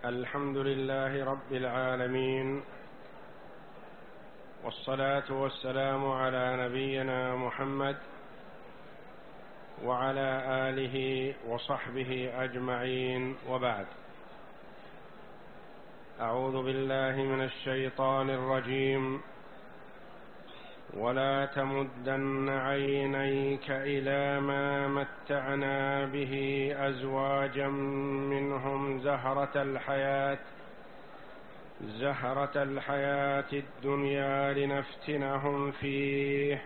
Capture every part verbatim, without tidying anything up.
الحمد لله رب العالمين، والصلاة والسلام على نبينا محمد وعلى آله وصحبه أجمعين، وبعد. أعوذ بالله من الشيطان الرجيم. ولا تمدن عينيك إلى ما متعنا به أزواجا منهم زهرة الحياة زهرة الحياة الدنيا لنفتنهم فيه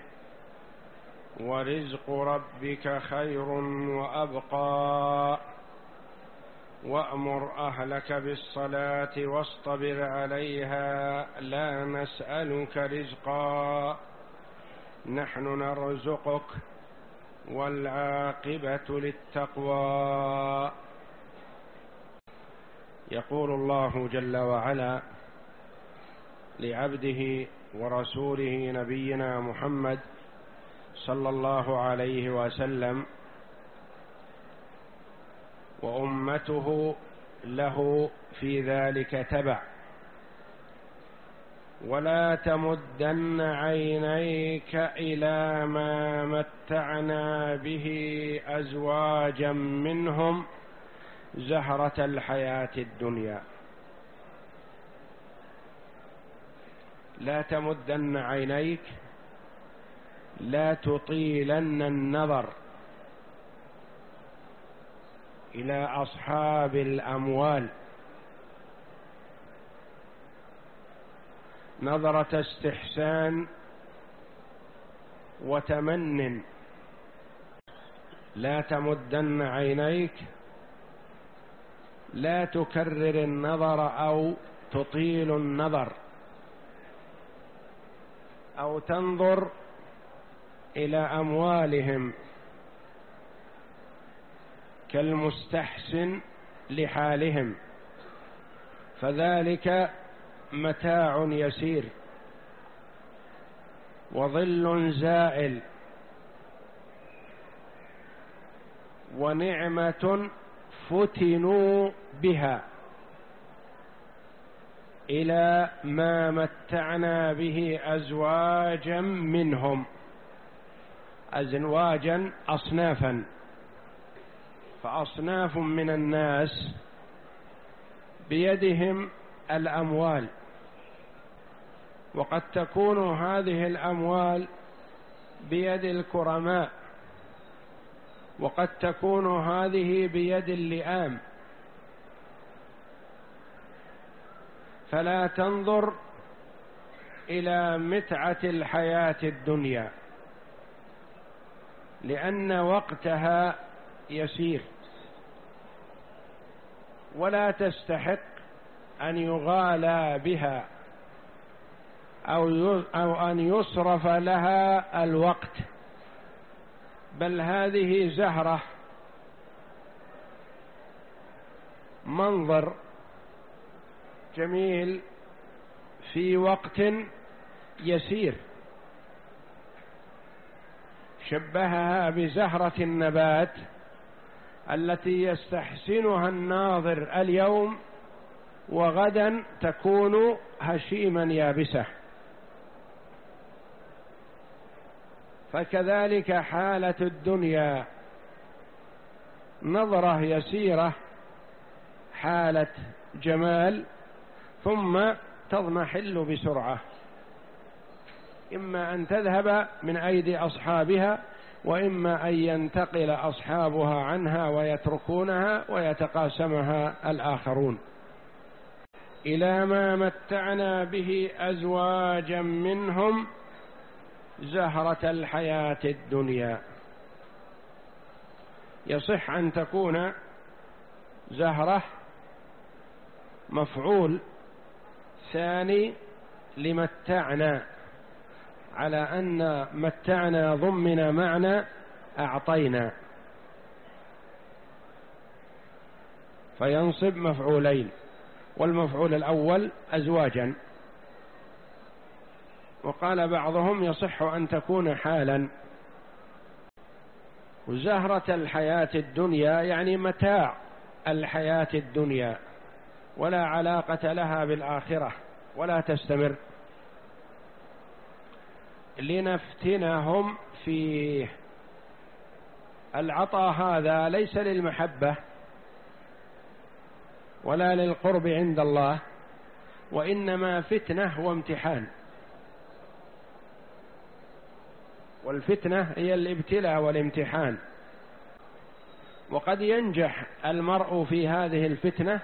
ورزق ربك خير وأبقى وأمر أهلك بالصلاة واصطبر عليها لا نسألك رزقا نحن نرزقك والعاقبة للتقوى. يقول الله جل وعلا لعبده ورسوله نبينا محمد صلى الله عليه وسلم وأمته له في ذلك تبع: ولا تمدن عينيك إلى ما متعنا به أزواجا منهم زهرة الحياة الدنيا. لا تمدن عينيك، لا تطيلن النظر إلى أصحاب الأموال نظرة استحسان وتمن. لا تمدن عينيك، لا تكرر النظر أو تطيل النظر أو تنظر إلى أموالهم كالمستحسن لحالهم، فذلك متاع يسير وظل زائل ونعمة فتنوا بها إلى ما متعنا به أزواجا منهم. أزواجا أصنافا، فأصناف من الناس بيدهم الأموال، وقد تكون هذه الأموال بيد الكرماء، وقد تكون هذه بيد اللئام، فلا تنظر إلى متعة الحياة الدنيا لأن وقتها يسير، ولا تستحق أن يغالى بها أو أن يصرف لها الوقت، بل هذه زهرة منظر جميل في وقت يسير. شبهها بزهرة النبات التي يستحسنها الناظر اليوم وغدا تكون هشيما يابسة، فكذلك حالة الدنيا، نظرة يسيرة، حالة جمال، ثم تضمحل بسرعة، إما أن تذهب من أيدي أصحابها، وإما أن ينتقل أصحابها عنها ويتركونها ويتقاسمها الآخرون. إلى ما متعنا به أزواجا منهم زهرة الحياة الدنيا. يصح أن تكون زهرة مفعول ثاني لمتعنا، على أن متعنا ضمن معنى أعطينا، فينصب مفعولين، والمفعول الأول أزواجا. وقال بعضهم يصح أن تكون حالا. وزهرة الحياة الدنيا يعني متاع الحياة الدنيا، ولا علاقة لها بالآخرة ولا تستمر، لنفتنهم فيه. العطاء هذا ليس للمحبة ولا للقرب عند الله، وإنما فتنة وامتحان، والفتنة هي الابتلاء والامتحان. وقد ينجح المرء في هذه الفتنة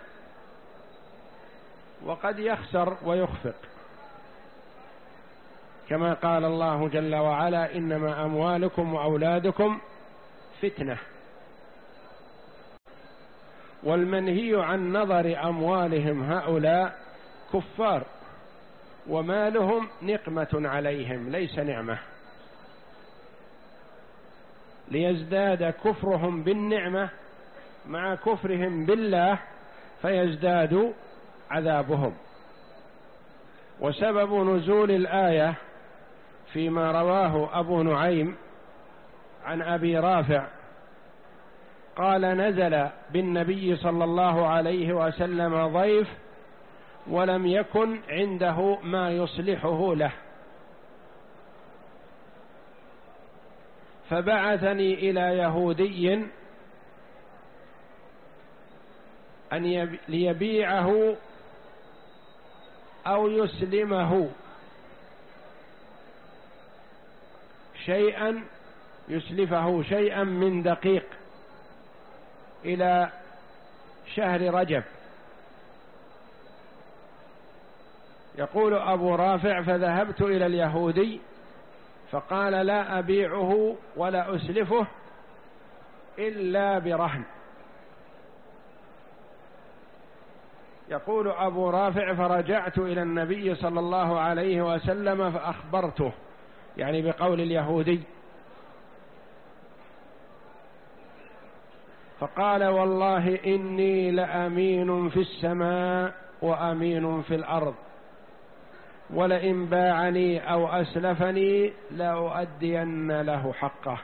وقد يخسر ويخفق، كما قال الله جل وعلا: إنما أموالكم وأولادكم فتنة. والمنهي عن نظر أموالهم هؤلاء كفار، ومالهم نقمة عليهم ليس نعمة، ليزداد كفرهم بالنعمة مع كفرهم بالله فيزداد عذابهم. وسبب نزول الآية فيما رواه أبو نعيم عن أبي رافع قال: نزل بالنبي صلى الله عليه وسلم ضيف ولم يكن عنده ما يصلحه له، فبعثني إلى يهودي أن ليبيعه أو يسلمه شيئا، يسلفه شيئا من دقيق إلى شهر رجب. يقول أبو رافع: فذهبت إلى اليهودي فقال: لا أبيعه ولا أسلفه إلا برهن. يقول أبو رافع: فرجعت إلى النبي صلى الله عليه وسلم فأخبرته، يعني بقول اليهودي، فقال: والله إني لأمين في السماء وأمين في الأرض، ولئن باعني أو أسلفني لأؤدين له حقه،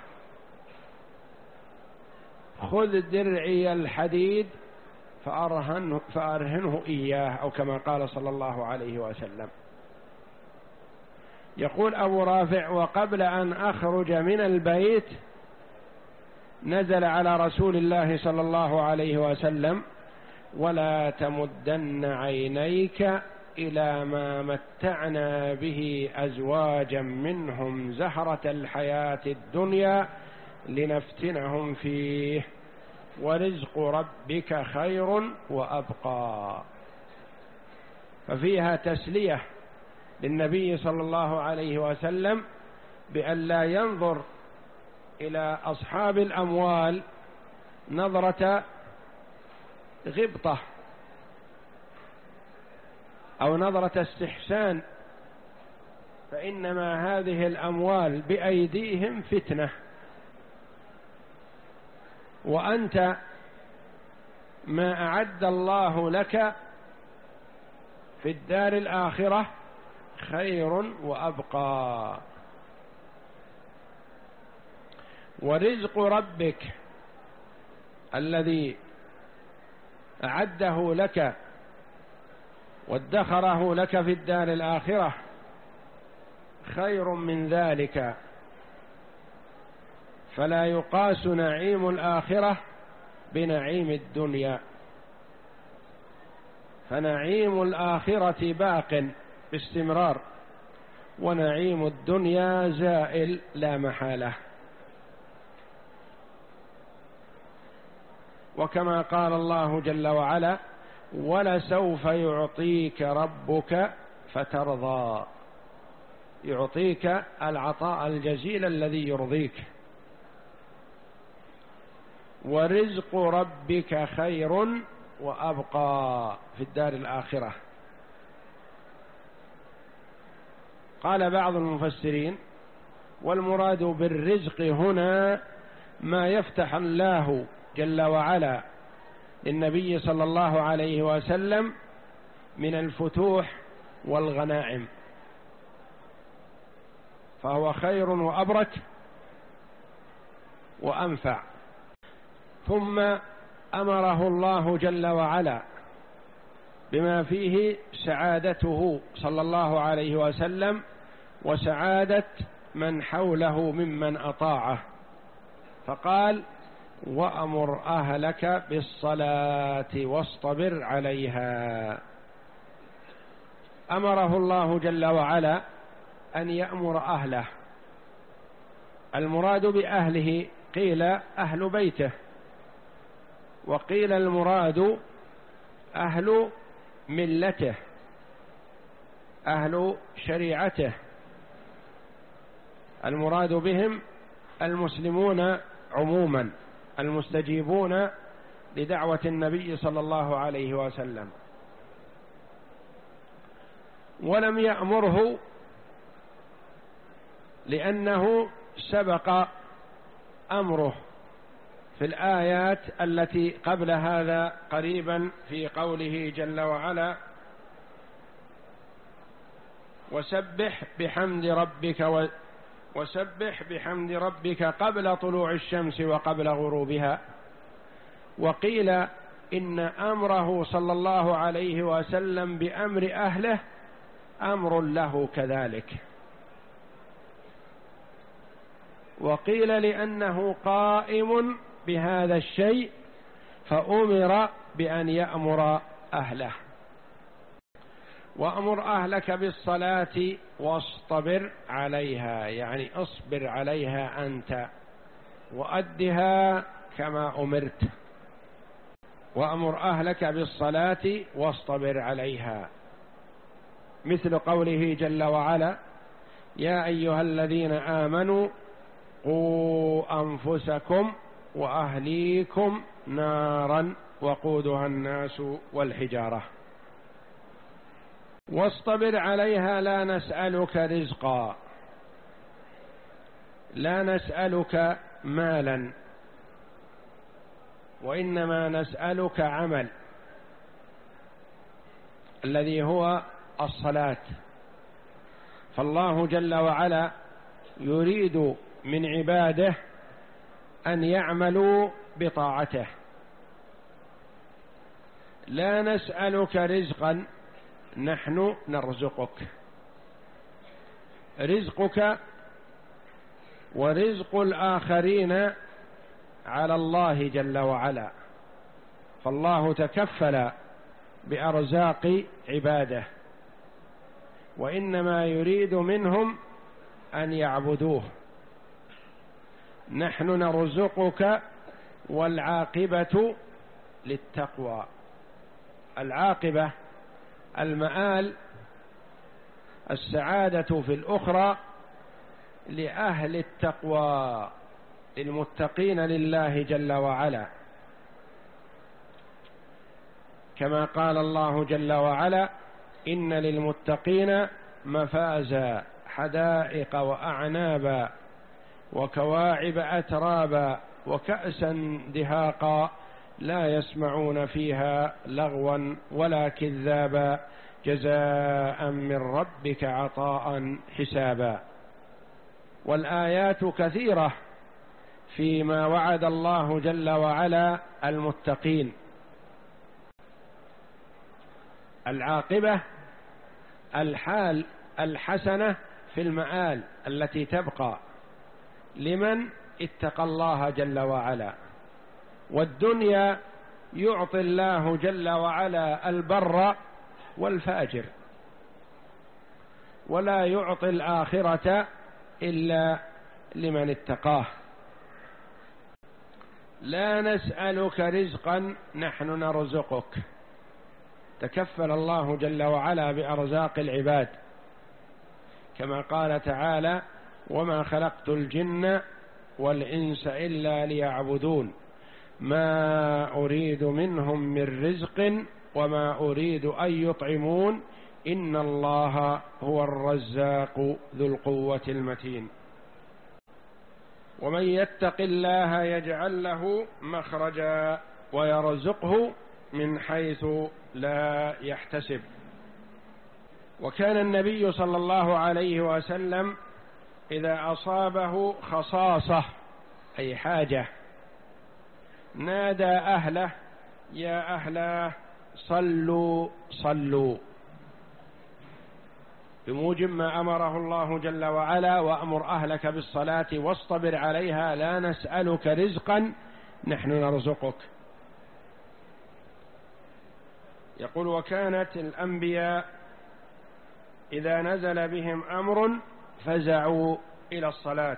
خذ درعي الحديد فأرهنه, فأرهنه إياه، أو كما قال صلى الله عليه وسلم. يقول أبو رافع: وقبل أن أخرج من البيت نزل على رسول الله صلى الله عليه وسلم: ولا تمدن عينيك إلى ما متعنا به أزواجا منهم زهرة الحياة الدنيا لنفتنهم فيه ورزق ربك خير وأبقى. ففيها تسلية للنبي صلى الله عليه وسلم بأن لا ينظر إلى أصحاب الأموال نظرة غبطة أو نظرة استحسان، فإنما هذه الأموال بأيديهم فتنة، وأنت ما أعد الله لك في الدار الآخرة خير وأبقى. ورزق ربك الذي أعده لك وادخره لك في الدار الآخرة خير من ذلك، فلا يقاس نعيم الآخرة بنعيم الدنيا، فنعيم الآخرة باق باستمرار، ونعيم الدنيا زائل لا محالة. وكما قال الله جل وعلا: ولسوف يعطيك ربك فترضى، يعطيك العطاء الجزيل الذي يرضيك. ورزق ربك خير وأبقى في الدار الآخرة. قال بعض المفسرين: والمراد بالرزق هنا ما يفتح الله جل وعلا للنبي صلى الله عليه وسلم من الفتوح والغنائم، فهو خير وأبرك وأنفع. ثم أمره الله جل وعلا بما فيه سعادته صلى الله عليه وسلم وسعادة من حوله ممن أطاعه، فقال: وأمر أهلك بالصلاة واصطبر عليها. أمره الله جل وعلا أن يأمر أهله. المراد بأهله قيل أهل بيته، وقيل المراد أهل ملته، أهل شريعته، المراد بهم المسلمون عموما المستجيبون لدعوة النبي صلى الله عليه وسلم. ولم يأمره لأنه سبق أمره في الآيات التي قبل هذا قريبا في قوله جل وعلا: وسبح بحمد ربك و وسبح بحمد ربك قبل طلوع الشمس وقبل غروبها. وقيل إن أمره صلى الله عليه وسلم بأمر أهله أمر له كذلك. وقيل لأنه قائم بهذا الشيء فأمر بأن يأمر أهله. وأمر أهلك بالصلاة واصطبر عليها، يعني اصبر عليها أنت وأدها كما أمرت. وأمر أهلك بالصلاة واصطبر عليها، مثل قوله جل وعلا: يا أيها الذين آمنوا قوا أنفسكم وأهليكم نارا وقودها الناس والحجارة. واصطبر عليها لا نسألك رزقا، لا نسألك مالا، وإنما نسألك عمل الذي هو الصلاة. فالله جل وعلا يريد من عباده أن يعملوا بطاعته. لا نسألك رزقا، نحن نرزقك. رزقك ورزق الآخرين على الله جل وعلا، فالله تكفل بأرزاق عباده، وإنما يريد منهم أن يعبدوه. نحن نرزقك والعاقبة للتقوى. العاقبة المآل، السعادة في الأخرى لأهل التقوى، للمتقين لله جل وعلا، كما قال الله جل وعلا: إن للمتقين مفازا حدائق وأعنابا وكواعب أترابا وكأسا دهاقا لا يسمعون فيها لغوا ولا كذابا جزاء من ربك عطاء حسابا. والآيات كثيرة فيما وعد الله جل وعلا المتقين. العاقبة الحال الحسنة في المآل التي تبقى لمن اتقى الله جل وعلا. والدنيا يعطي الله جل وعلا البر والفاجر، ولا يعطي الآخرة إلا لمن اتقاه. لا نسألك رزقا، نحن نرزقك. تكفل الله جل وعلا بأرزاق العباد، كما قال تعالى: وما خلقت الجن والإنس إلا ليعبدون ما أريد منهم من رزق وما أريد أن يطعمون إن الله هو الرزاق ذو القوة المتين. ومن يتق الله يجعل له مخرجا ويرزقه من حيث لا يحتسب. وكان النبي صلى الله عليه وسلم إذا أصابه خصاصة أي حاجة نادى أهله: يا أهله صلوا صلوا، بموجب ما أمره الله جل وعلا: وأمر أهلك بالصلاة واصطبر عليها لا نسألك رزقا نحن نرزقك. يقول: وكانت الأنبياء إذا نزل بهم أمر فزعوا إلى الصلاة.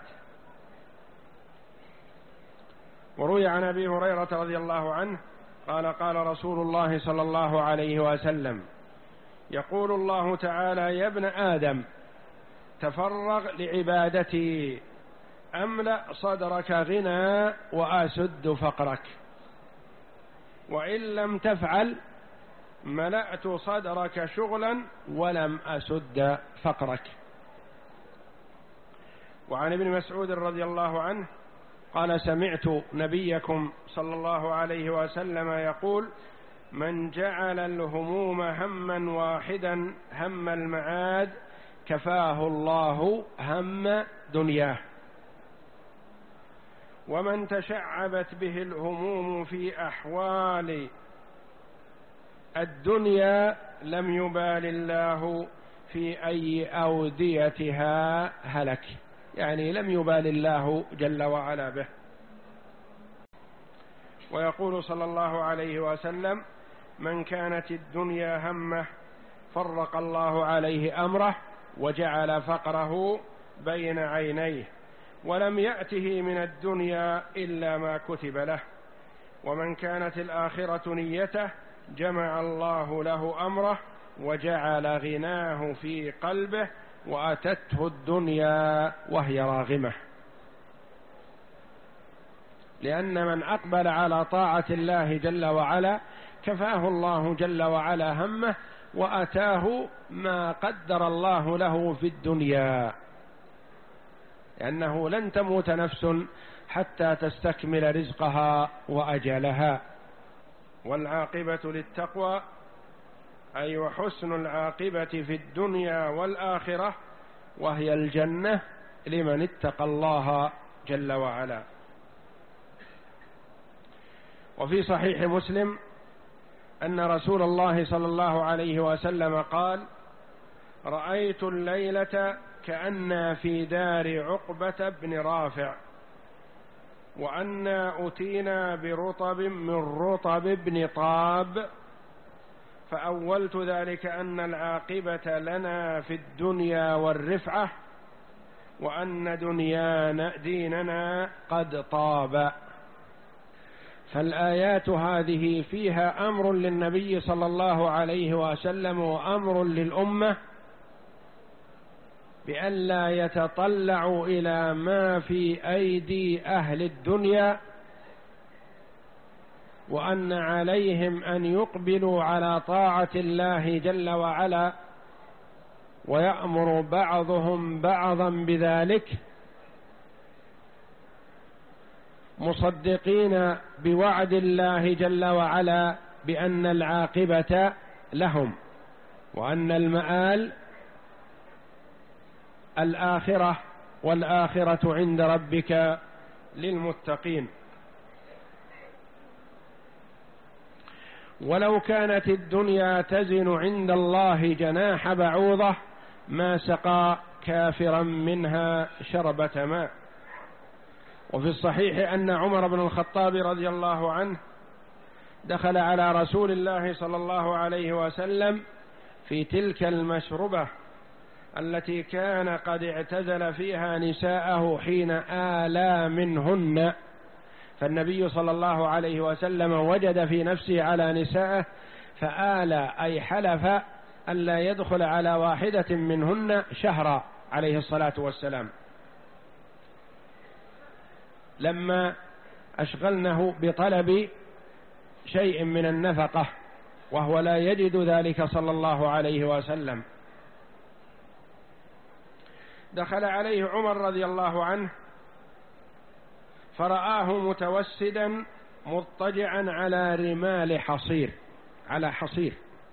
وروي عن أبي هريرة رضي الله عنه قال: قال رسول الله صلى الله عليه وسلم: يقول الله تعالى: يا ابن آدم تفرغ لعبادتي أملأ صدرك غنى وأسد فقرك، وإن لم تفعل ملأت صدرك شغلا ولم أسد فقرك. وعن ابن مسعود رضي الله عنه قال: سمعت نبيكم صلى الله عليه وسلم يقول: من جعل الهموم هما واحدا هم المعاد كفاه الله هم دنياه، ومن تشعبت به الهموم في أحوال الدنيا لم يبال الله في أي أوديتها هلك، يعني لم يبال الله جل وعلا به. ويقول صلى الله عليه وسلم: من كانت الدنيا همه فرق الله عليه أمره وجعل فقره بين عينيه، ولم يأته من الدنيا إلا ما كتب له، ومن كانت الآخرة نيته جمع الله له أمره وجعل غناه في قلبه وأتته الدنيا وهي راغمة. لأن من أقبل على طاعة الله جل وعلا كفاه الله جل وعلا همه وأتاه ما قدر الله له في الدنيا، لأنه لن تموت نفس حتى تستكمل رزقها وأجلها. والعاقبة للتقوى، أي وحسن العاقبة في الدنيا والآخرة، وهي الجنة لمن اتقى الله جل وعلا. وفي صحيح مسلم أن رسول الله صلى الله عليه وسلم قال: رأيت الليلة كأنا في دار عقبة بن رافع، وأنا أتينا برطب من رطب بن طاب، فأولت ذلك أن العاقبة لنا في الدنيا والرفعة، وأن دنيانا ديننا قد طاب. فالآيات هذه فيها أمر للنبي صلى الله عليه وسلم وأمر للأمة بأن لا يتطلعوا إلى ما في أيدي أهل الدنيا، وأن عليهم أن يقبلوا على طاعة الله جل وعلا، ويأمر بعضهم بعضا بذلك، مصدقين بوعد الله جل وعلا بأن العاقبة لهم، وأن المآل الآخرة، والآخرة عند ربك للمتقين. ولو كانت الدنيا تزن عند الله جناح بعوضة ما سقى كافرا منها شربة ماء. وفي الصحيح أن عمر بن الخطاب رضي الله عنه دخل على رسول الله صلى الله عليه وسلم في تلك المشربة التي كان قد اعتزل فيها نساءه حين آلى منهن، فالنبي صلى الله عليه وسلم وجد في نفسه على نسائه فآلى، أي حلف ألا يدخل على واحدة منهن شهرا عليه الصلاة والسلام، لما أشغلنه بطلب شيء من النفقة وهو لا يجد ذلك صلى الله عليه وسلم. دخل عليه عمر رضي الله عنه فرآه متوسدا مضطجعا على رمال حصير، على حصير،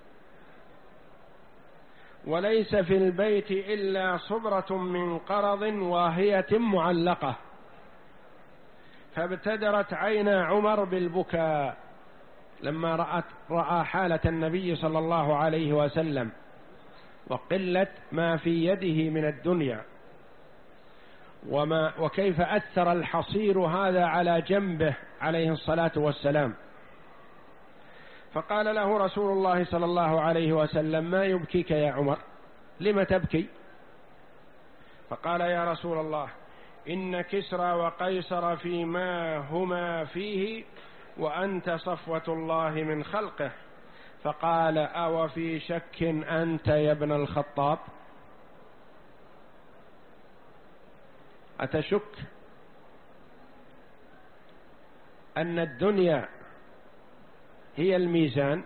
وليس في البيت إلا صبرة من قرض واهية معلقة، فابتدرت عينا عمر بالبكاء، لما رأت رأى حالة النبي صلى الله عليه وسلم وقلة ما في يده من الدنيا، وما وكيف أثر الحصير هذا على جنبه عليه الصلاة والسلام، فقال له رسول الله صلى الله عليه وسلم: ما يبكيك يا عمر؟ لم تبكي؟ فقال: يا رسول الله، إن كسرى وقيصر فيما هما فيه وأنت صفوة الله من خلقه. فقال: أو في شك أنت يا ابن الخطاب؟ أتشك أن الدنيا هي الميزان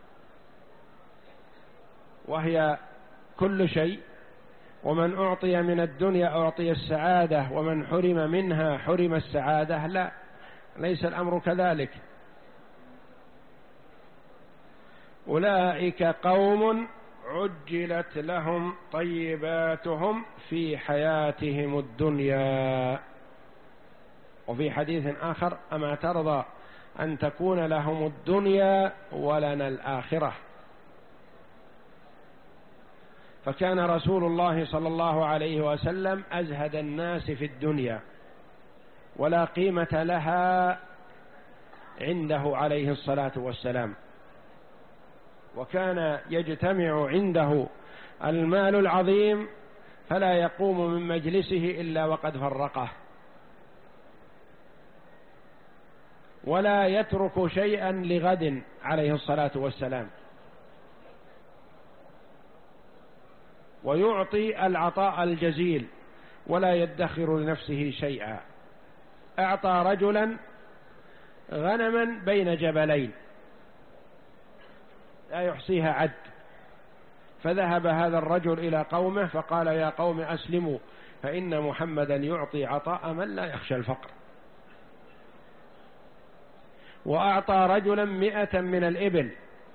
وهي كل شيء، ومن أعطي من الدنيا أعطي السعادة ومن حرم منها حرم السعادة؟ لا، ليس الأمر كذلك. أولئك قوم عجلت لهم طيباتهم في حياتهم الدنيا. وفي حديث آخر: أما ترضى أن تكون لهم الدنيا ولنا الآخرة. فكان رسول الله صلى الله عليه وسلم أزهد الناس في الدنيا ولا قيمة لها عنده عليه الصلاة والسلام، وكان يجتمع عنده المال العظيم فلا يقوم من مجلسه إلا وقد فرقه، ولا يترك شيئا لغد عليه الصلاة والسلام، ويعطي العطاء الجزيل ولا يدخر لنفسه شيئا. أعطى رجلا غنما بين جبلين لا يحصيها عد، فذهب هذا الرجل إلى قومه فقال: يا قوم أسلموا فإن محمدا يعطي عطاء من لا يخشى الفقر. وأعطى رجلا مئة من الإبل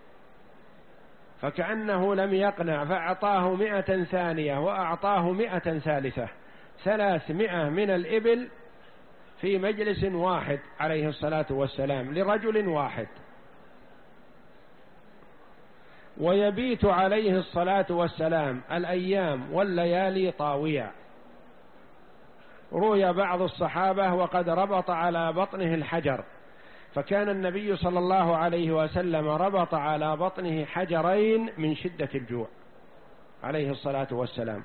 فكأنه لم يقنع فأعطاه مئة ثانية وأعطاه مئة ثالثة، ثلاثمائة من الإبل في مجلس واحد عليه الصلاة والسلام لرجل واحد. ويبيت عليه الصلاة والسلام الأيام والليالي طاوية. روي بعض الصحابة وقد ربط على بطنه الحجر، فكان النبي صلى الله عليه وسلم ربط على بطنه حجرين من شدة الجوع عليه الصلاة والسلام.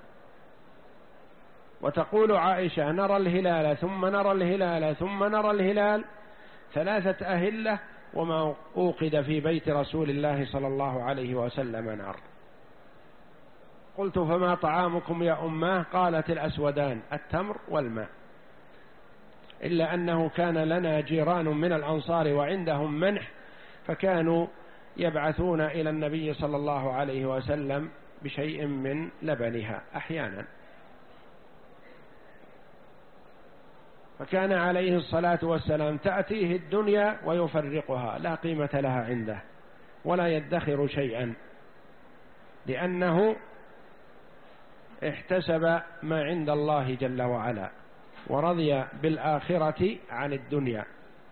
وتقول عائشة: نرى الهلال ثم نرى الهلال ثم نرى الهلال ثلاثة أهلة وما أوقد في بيت رسول الله صلى الله عليه وسلم نار. قلت: فما طعامكم يا أماه؟ قالت: الأسودان، التمر والماء. إلا أنه كان لنا جيران من الأنصار وعندهم منح، فكانوا يبعثون إلى النبي صلى الله عليه وسلم بشيء من لبنها أحيانا. فكان عليه الصلاة والسلام تأتيه الدنيا ويفرقها، لا قيمة لها عنده ولا يدخر شيئا، لأنه احتسب ما عند الله جل وعلا ورضي بالآخرة عن الدنيا.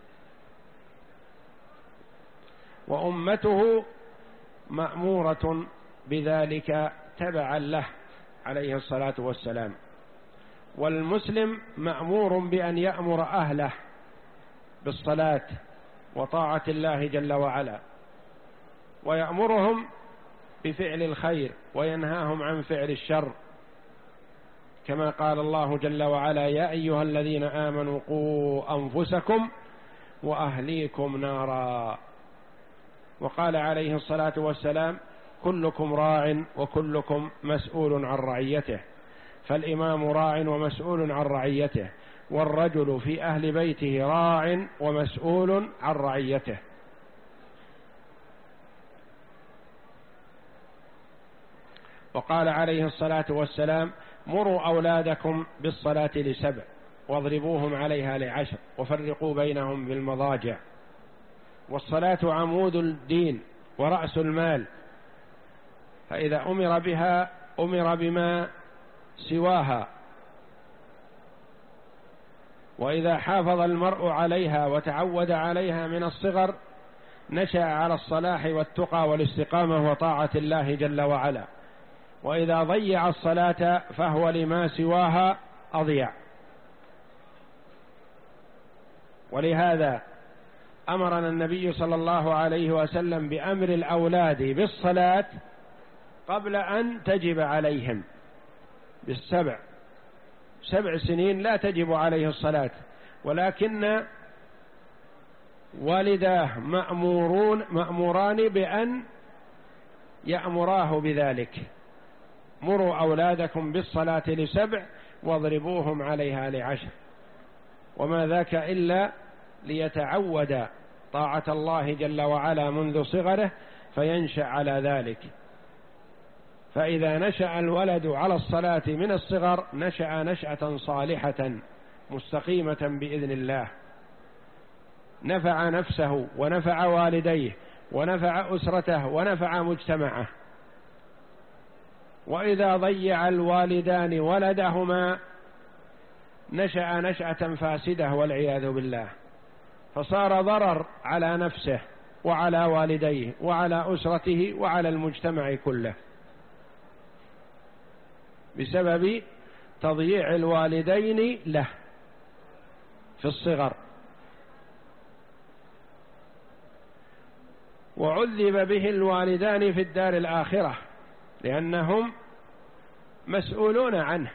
وأمته مأمورة بذلك تبعا له عليه الصلاة والسلام. والمسلم مأمور بأن يأمر أهله بالصلاة وطاعة الله جل وعلا، ويأمرهم بفعل الخير وينهاهم عن فعل الشر، كما قال الله جل وعلا: يا أيها الذين آمنوا قوا أنفسكم وأهليكم نارا. وقال عليه الصلاة والسلام: كلكم راع وكلكم مسؤول عن رعيته. فالإمام راع ومسؤول عن رعيته، والرجل في أهل بيته راع ومسؤول عن رعيته. وقال عليه الصلاة والسلام: مروا أولادكم بالصلاة لسبع واضربوهم عليها لعشر وفرقوا بينهم بالمضاجع. والصلاة عمود الدين ورأس المال، فإذا أمر بها أمر بما سواها، وإذا حافظ المرء عليها وتعود عليها من الصغر نشأ على الصلاح والتقى والاستقامة وطاعة الله جل وعلا، وإذا ضيع الصلاة فهو لما سواها أضيع. ولهذا أمرنا النبي صلى الله عليه وسلم بأمر الأولاد بالصلاة قبل أن تجب عليهم بالسبع، سبع سنين لا تجب عليه الصلاة، ولكن والداه مأمورون مأموران بأن يأمراه بذلك. مروا أولادكم بالصلاة لسبع واضربوهم عليها لعشر، وما ذاك إلا ليتعود طاعة الله جل وعلا منذ صغره فينشأ على ذلك. فإذا نشأ الولد على الصلاة من الصغر نشأ نشأة صالحة مستقيمة بإذن الله، نفع نفسه ونفع والديه ونفع أسرته ونفع مجتمعه. وإذا ضيع الوالدان ولدهما نشأ نشأة فاسدة والعياذ بالله، فصار ضرر على نفسه وعلى والديه وعلى أسرته وعلى المجتمع كله بسبب تضييع الوالدين له في الصغر. وعذب به الوالدان في الدار الآخرة لأنهم مسؤولون عنه،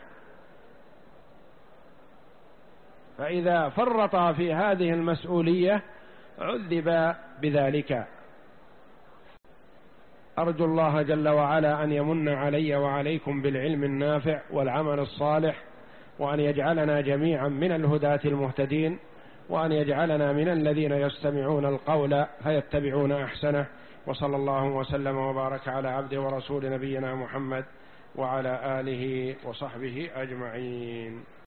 فإذا فرط في هذه المسؤولية عذب بذلك. أرجو الله جل وعلا أن يمن علي وعليكم بالعلم النافع والعمل الصالح، وأن يجعلنا جميعا من الهداة المهتدين، وأن يجعلنا من الذين يستمعون القول فيتبعون أحسنه. وصلى الله وسلم وبارك على عبده ورسول نبينا محمد وعلى آله وصحبه أجمعين.